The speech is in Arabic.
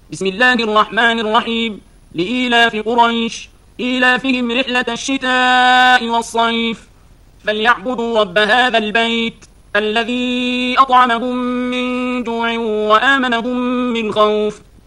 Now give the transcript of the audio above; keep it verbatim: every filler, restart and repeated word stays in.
بسم الله الرحمن الرحيم. لإيلاف قريش إيلافهم رحلة الشتاء والصيف فليعبدوا رب هذا البيت الذي أطعمهم من جوع وآمنهم من خوف.